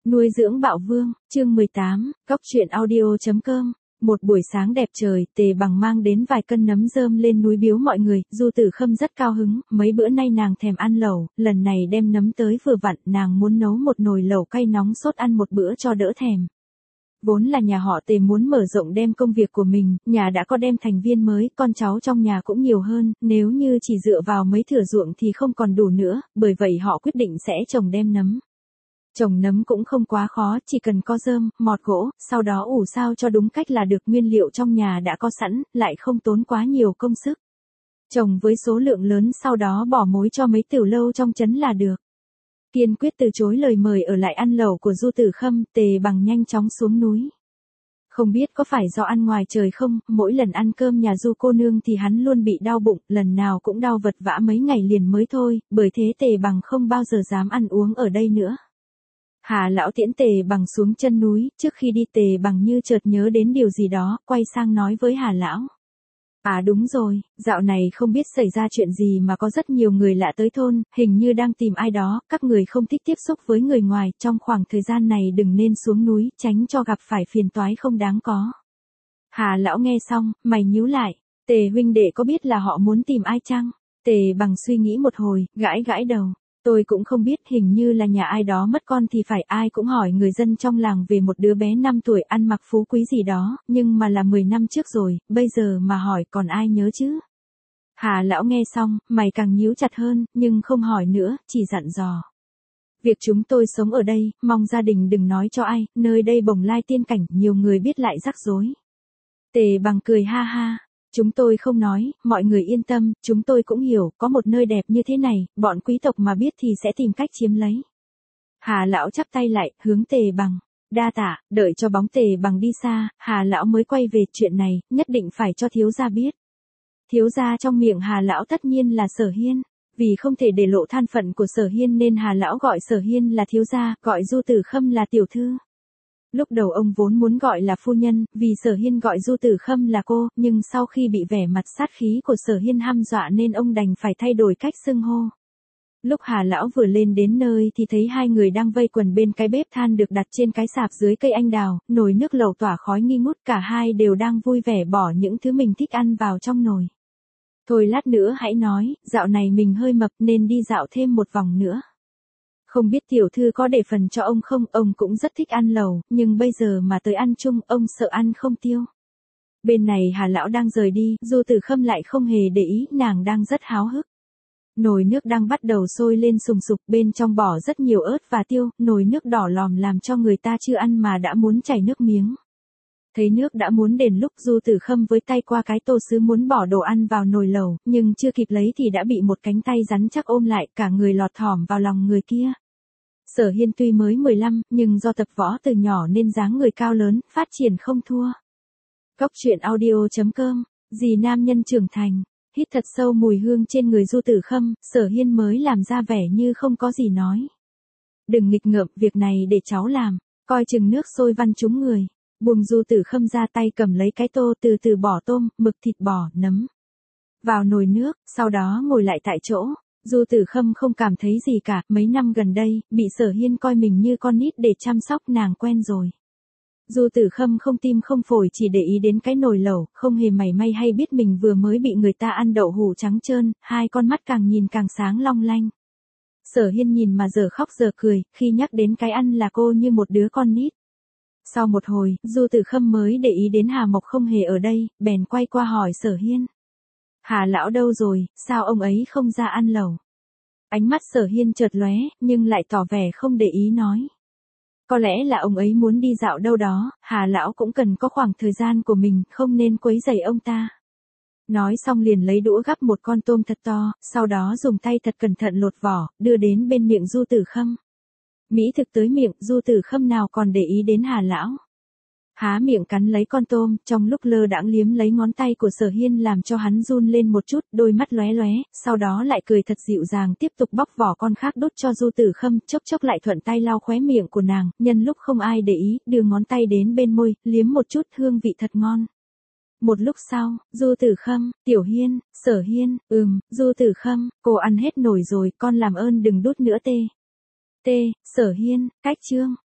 Nuôi dưỡng bạo vương, chương 18, góc truyện audio.com. Một buổi sáng đẹp trời, Tề Bằng mang đến vài cân nấm rơm lên núi biếu mọi người, Du Tử Khâm rất cao hứng, mấy bữa nay nàng thèm ăn lẩu, lần này đem nấm tới vừa vặn, nàng muốn nấu một nồi lẩu cay nóng sốt ăn một bữa cho đỡ thèm. Vốn là nhà họ Tề muốn mở rộng đem công việc của mình, nhà đã có đem thành viên mới, con cháu trong nhà cũng nhiều hơn, nếu như chỉ dựa vào mấy thửa ruộng thì không còn đủ nữa, bởi vậy họ quyết định sẽ trồng đem nấm. Trồng nấm cũng không quá khó, chỉ cần có rơm, mọt gỗ, sau đó ủ sao cho đúng cách là được, nguyên liệu trong nhà đã có sẵn, lại không tốn quá nhiều công sức. Trồng với số lượng lớn sau đó bỏ mối cho mấy tiểu lâu trong trấn là được. Kiên quyết từ chối lời mời ở lại ăn lẩu của Du Tử Khâm, Tề Bằng nhanh chóng xuống núi. Không biết có phải do ăn ngoài trời không, mỗi lần ăn cơm nhà Du cô nương thì hắn luôn bị đau bụng, lần nào cũng đau vật vã mấy ngày liền mới thôi, bởi thế Tề Bằng không bao giờ dám ăn uống ở đây nữa. Hà lão tiễn Tề Bằng xuống chân núi, trước khi đi Tề Bằng như chợt nhớ đến điều gì đó, quay sang nói với Hà lão. À đúng rồi, dạo này không biết xảy ra chuyện gì mà có rất nhiều người lạ tới thôn, hình như đang tìm ai đó, các người không thích tiếp xúc với người ngoài, trong khoảng thời gian này đừng nên xuống núi, tránh cho gặp phải phiền toái không đáng có. Hà lão nghe xong, mày nhíu lại, Tề huynh đệ có biết là họ muốn tìm ai chăng? Tề Bằng suy nghĩ một hồi, gãi gãi đầu. Tôi cũng không biết, hình như là nhà ai đó mất con thì phải, ai cũng hỏi người dân trong làng về một đứa bé 5 tuổi ăn mặc phú quý gì đó, nhưng mà là 10 năm trước rồi, bây giờ mà hỏi còn ai nhớ chứ? Hà lão nghe xong, mày càng nhíu chặt hơn, nhưng không hỏi nữa, chỉ dặn dò. Việc chúng tôi sống ở đây, mong gia đình đừng nói cho ai, nơi đây bồng lai tiên cảnh, nhiều người biết lại rắc rối. Tề Bằng cười ha ha. Chúng tôi không nói, mọi người yên tâm, chúng tôi cũng hiểu, có một nơi đẹp như thế này, bọn quý tộc mà biết thì sẽ tìm cách chiếm lấy. Hà lão chắp tay lại, hướng Tề Bằng. Đa tạ, đợi cho bóng Tề Bằng đi xa, Hà lão mới quay về, chuyện này, nhất định phải cho thiếu gia biết. Thiếu gia trong miệng Hà lão tất nhiên là Sở Hiên, vì không thể để lộ thân phận của Sở Hiên nên Hà lão gọi Sở Hiên là thiếu gia, gọi Du Tử Khâm là tiểu thư. Lúc đầu ông vốn muốn gọi là phu nhân, vì Sở Hiên gọi Du Tử Khâm là cô, nhưng sau khi bị vẻ mặt sát khí của Sở Hiên hăm dọa nên ông đành phải thay đổi cách xưng hô. Lúc Hà lão vừa lên đến nơi thì thấy hai người đang vây quần bên cái bếp than được đặt trên cái sạp dưới cây anh đào, nồi nước lẩu tỏa khói nghi ngút, cả hai đều đang vui vẻ bỏ những thứ mình thích ăn vào trong nồi. Thôi lát nữa hãy nói, dạo này mình hơi mập nên đi dạo thêm một vòng nữa. Không biết tiểu thư có để phần cho ông không, ông cũng rất thích ăn lẩu, nhưng bây giờ mà tới ăn chung, ông sợ ăn không tiêu. Bên này Hà lão đang rời đi, Du Tử Khâm lại không hề để ý, nàng đang rất háo hức. Nồi nước đang bắt đầu sôi lên sùng sục, bên trong bỏ rất nhiều ớt và tiêu, nồi nước đỏ lòm làm cho người ta chưa ăn mà đã muốn chảy nước miếng. Thấy nước đã muốn đến lúc, Du Tử Khâm với tay qua cái tô sứ muốn bỏ đồ ăn vào nồi lẩu, nhưng chưa kịp lấy thì đã bị một cánh tay rắn chắc ôm lại, cả người lọt thỏm vào lòng người kia. Sở Hiên tuy mới 15, nhưng do tập võ từ nhỏ nên dáng người cao lớn, phát triển không thua. Góc truyện audio.com, dì nam nhân trưởng thành, hít thật sâu mùi hương trên người Du Tử Khâm, Sở Hiên mới làm ra vẻ như không có gì nói. Đừng nghịch ngợm, việc này để cháu làm, coi chừng nước sôi văng trúng người. Buông Du Tử Khâm ra, tay cầm lấy cái tô, từ từ bỏ tôm, mực, thịt bò, nấm vào nồi nước, sau đó ngồi lại tại chỗ. Du Tử Khâm không cảm thấy gì cả, mấy năm gần đây, bị Sở Hiên coi mình như con nít để chăm sóc, nàng quen rồi. Du Tử Khâm không tim không phổi, chỉ để ý đến cái nồi lẩu, không hề mảy may hay biết mình vừa mới bị người ta ăn đậu hũ trắng trơn, hai con mắt càng nhìn càng sáng long lanh. Sở Hiên nhìn mà giờ khóc giờ cười, khi nhắc đến cái ăn là cô như một đứa con nít. Sau một hồi, Du Tử Khâm mới để ý đến Hà Mộc không hề ở đây, bèn quay qua hỏi Sở Hiên. Hà lão đâu rồi, sao ông ấy không ra ăn lẩu? Ánh mắt Sở Hiên chợt lóe, nhưng lại tỏ vẻ không để ý nói. Có lẽ là ông ấy muốn đi dạo đâu đó, Hà lão cũng cần có khoảng thời gian của mình, không nên quấy rầy ông ta. Nói xong liền lấy đũa gắp một con tôm thật to, sau đó dùng tay thật cẩn thận lột vỏ, đưa đến bên miệng Du Tử Khâm. Mỹ thực tới miệng, Du Tử Khâm nào còn để ý đến Hà lão. Há miệng cắn lấy con tôm, trong lúc lơ đãng liếm lấy ngón tay của Sở Hiên làm cho hắn run lên một chút, đôi mắt lóe lóe, sau đó lại cười thật dịu dàng tiếp tục bóc vỏ con khác đút cho Du Tử Khâm, chốc chốc lại thuận tay lau khóe miệng của nàng, nhân lúc không ai để ý, đưa ngón tay đến bên môi, liếm một chút, hương vị thật ngon. Một lúc sau, Du Tử Khâm, Tiểu Hiên, Sở Hiên, Du Tử Khâm, cô ăn hết nổi rồi, con làm ơn đừng đút nữa tê. Sở Hiên, cách chương.